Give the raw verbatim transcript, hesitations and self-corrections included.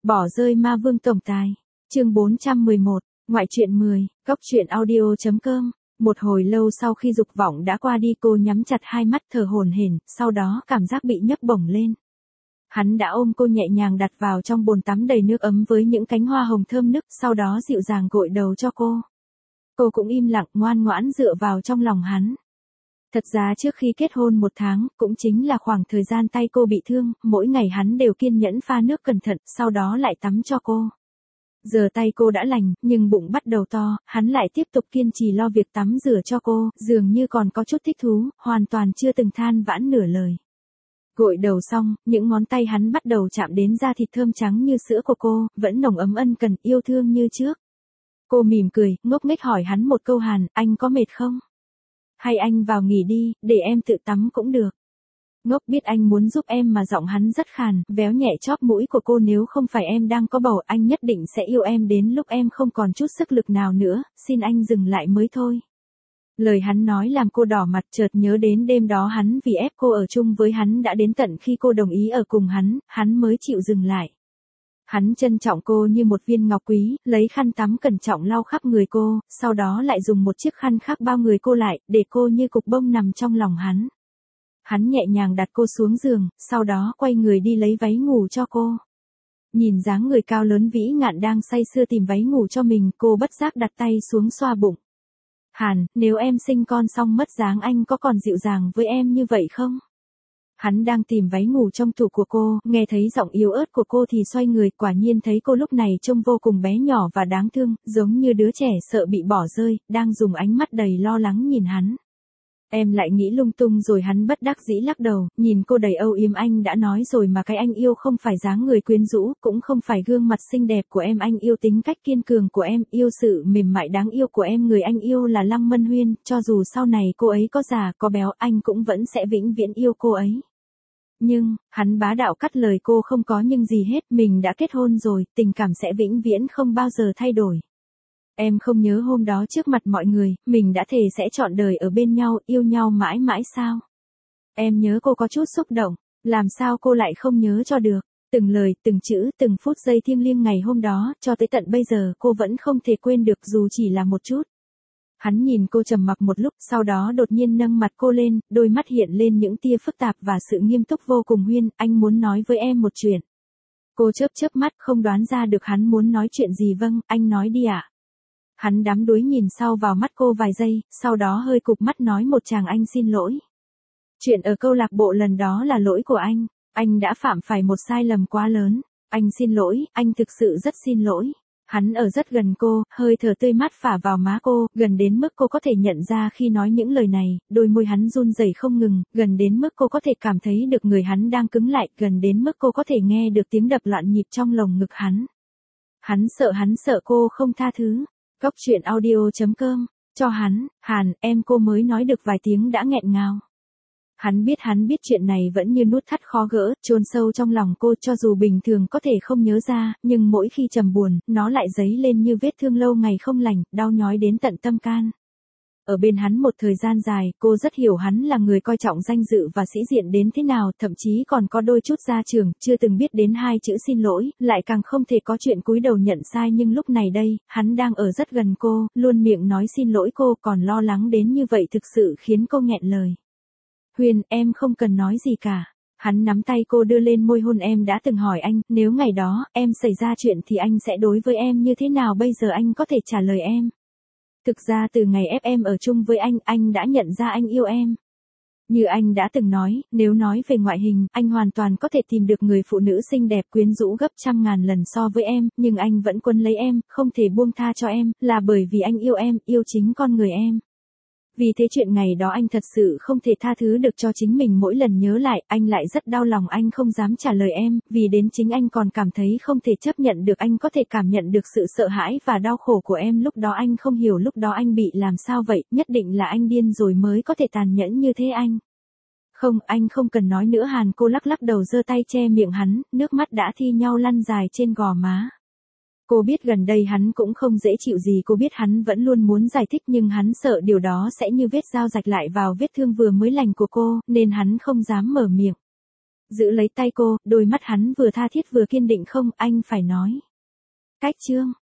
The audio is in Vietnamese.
Bỏ rơi ma vương tổng tài. Chương bốn trăm mười một, ngoại truyện mười, góc truyện audio.com. Một hồi lâu sau khi dục vọng đã qua đi, cô nhắm chặt hai mắt thở hổn hển, sau đó cảm giác bị nhấc bổng lên. Hắn đã ôm cô nhẹ nhàng đặt vào trong bồn tắm đầy nước ấm với những cánh hoa hồng thơm nức, sau đó dịu dàng gội đầu cho cô. Cô cũng im lặng ngoan ngoãn dựa vào trong lòng hắn. Thật ra trước khi kết hôn một tháng, cũng chính là khoảng thời gian tay cô bị thương, mỗi ngày hắn đều kiên nhẫn pha nước cẩn thận, sau đó lại tắm cho cô. Giờ tay cô đã lành, nhưng bụng bắt đầu to, hắn lại tiếp tục kiên trì lo việc tắm rửa cho cô, dường như còn có chút thích thú, hoàn toàn chưa từng than vãn nửa lời. Gội đầu xong, những ngón tay hắn bắt đầu chạm đến da thịt thơm trắng như sữa của cô, vẫn nồng ấm ân cần, yêu thương như trước. Cô mỉm cười, ngốc nghếch hỏi hắn một câu Hàn, anh có mệt không? Hay anh vào nghỉ đi, để em tự tắm cũng được. Ngốc biết anh muốn giúp em mà giọng hắn rất khàn, véo nhẹ chóp mũi của cô, nếu không phải em đang có bầu, anh nhất định sẽ yêu em đến lúc em không còn chút sức lực nào nữa, xin anh dừng lại mới thôi. Lời hắn nói làm cô đỏ mặt, chợt nhớ đến đêm đó hắn vì ép cô ở chung với hắn đã đến tận khi cô đồng ý ở cùng hắn, hắn mới chịu dừng lại. Hắn trân trọng cô như một viên ngọc quý, lấy khăn tắm cẩn trọng lau khắp người cô, sau đó lại dùng một chiếc khăn khác bao người cô lại, để cô như cục bông nằm trong lòng hắn. Hắn nhẹ nhàng đặt cô xuống giường, sau đó quay người đi lấy váy ngủ cho cô. Nhìn dáng người cao lớn vĩ ngạn đang say sưa tìm váy ngủ cho mình, cô bất giác đặt tay xuống xoa bụng. Hàn, nếu em sinh con xong mất dáng anh có còn dịu dàng với em như vậy không? Hắn đang tìm váy ngủ trong tủ của cô, nghe thấy giọng yếu ớt của cô thì xoay người, quả nhiên thấy cô lúc này trông vô cùng bé nhỏ và đáng thương, giống như đứa trẻ sợ bị bỏ rơi, đang dùng ánh mắt đầy lo lắng nhìn hắn. Em lại nghĩ lung tung rồi, hắn bất đắc dĩ lắc đầu, nhìn cô đầy âu yếm, anh đã nói rồi mà, cái anh yêu không phải dáng người quyến rũ, cũng không phải gương mặt xinh đẹp của em, anh yêu tính cách kiên cường của em, yêu sự mềm mại đáng yêu của em, người anh yêu là Lăng Mân Huyên, cho dù sau này cô ấy có già, có béo, anh cũng vẫn sẽ vĩnh viễn yêu cô ấy. Nhưng, hắn bá đạo cắt lời cô, không có nhưng gì hết, mình đã kết hôn rồi, tình cảm sẽ vĩnh viễn không bao giờ thay đổi. Em không nhớ hôm đó trước mặt mọi người, mình đã thề sẽ trọn đời ở bên nhau, yêu nhau mãi mãi sao? Em nhớ. Cô có chút xúc động, làm sao cô lại không nhớ cho được? Từng lời, từng chữ, từng phút giây thiêng liêng ngày hôm đó, cho tới tận bây giờ cô vẫn không thể quên được dù chỉ là một chút. Hắn nhìn cô trầm mặc một lúc, sau đó đột nhiên nâng mặt cô lên, đôi mắt hiện lên những tia phức tạp và sự nghiêm túc vô cùng. Huyên, anh muốn nói với em một chuyện. Cô chớp chớp mắt, không đoán ra được hắn muốn nói chuyện gì. Vâng, anh nói đi ạ. Hắn đắm đuối nhìn sau vào mắt cô vài giây, sau đó hơi cụp mắt nói một tràng anh xin lỗi. Chuyện ở câu lạc bộ lần đó là lỗi của anh, anh đã phạm phải một sai lầm quá lớn. Anh xin lỗi, anh thực sự rất xin lỗi. Hắn ở rất gần cô, hơi thở tươi mát phả vào má cô, gần đến mức cô có thể nhận ra khi nói những lời này, đôi môi hắn run rẩy không ngừng, gần đến mức cô có thể cảm thấy được người hắn đang cứng lại, gần đến mức cô có thể nghe được tiếng đập loạn nhịp trong lồng ngực hắn. Hắn sợ, hắn sợ cô không tha thứ. Góc truyện audio.com, cho hắn, Hàn, em. Cô mới nói được vài tiếng đã nghẹn ngào. Hắn biết hắn biết chuyện này vẫn như nút thắt khó gỡ, chôn sâu trong lòng cô, cho dù bình thường có thể không nhớ ra, nhưng mỗi khi trầm buồn, nó lại dấy lên như vết thương lâu ngày không lành, đau nhói đến tận tâm can. Ở bên hắn một thời gian dài, cô rất hiểu hắn là người coi trọng danh dự và sĩ diện đến thế nào, thậm chí còn có đôi chút gia trưởng, chưa từng biết đến hai chữ xin lỗi, lại càng không thể có chuyện cúi đầu nhận sai. Nhưng lúc này đây, hắn đang ở rất gần cô, luôn miệng nói xin lỗi cô, còn lo lắng đến như vậy thực sự khiến cô nghẹn lời. Huyền, em không cần nói gì cả. Hắn nắm tay cô đưa lên môi hôn. Em đã từng hỏi anh, nếu ngày đó, em xảy ra chuyện thì anh sẽ đối với em như thế nào, bây giờ anh có thể trả lời em. Thực ra từ ngày ép em ở chung với anh, anh đã nhận ra anh yêu em. Như anh đã từng nói, nếu nói về ngoại hình, anh hoàn toàn có thể tìm được người phụ nữ xinh đẹp quyến rũ gấp trăm ngàn lần so với em, nhưng anh vẫn quấn lấy em, không thể buông tha cho em, là bởi vì anh yêu em, yêu chính con người em. Vì thế chuyện ngày đó anh thật sự không thể tha thứ được cho chính mình, mỗi lần nhớ lại, anh lại rất đau lòng, anh không dám trả lời em, vì đến chính anh còn cảm thấy không thể chấp nhận được, anh có thể cảm nhận được sự sợ hãi và đau khổ của em, lúc đó anh không hiểu lúc đó anh bị làm sao vậy, nhất định là anh điên rồi mới có thể tàn nhẫn như thế anh. Không, anh không cần nói nữa. Hàn. Cô lắc lắc đầu, giơ tay che miệng hắn, nước mắt đã thi nhau lăn dài trên gò má. Cô biết gần đây hắn cũng không dễ chịu gì, cô biết hắn vẫn luôn muốn giải thích nhưng hắn sợ điều đó sẽ như vết dao rạch lại vào vết thương vừa mới lành của cô, nên hắn không dám mở miệng. giữ lấy tay cô, đôi mắt hắn vừa tha thiết vừa kiên định. Không, anh phải nói. Cách Trương,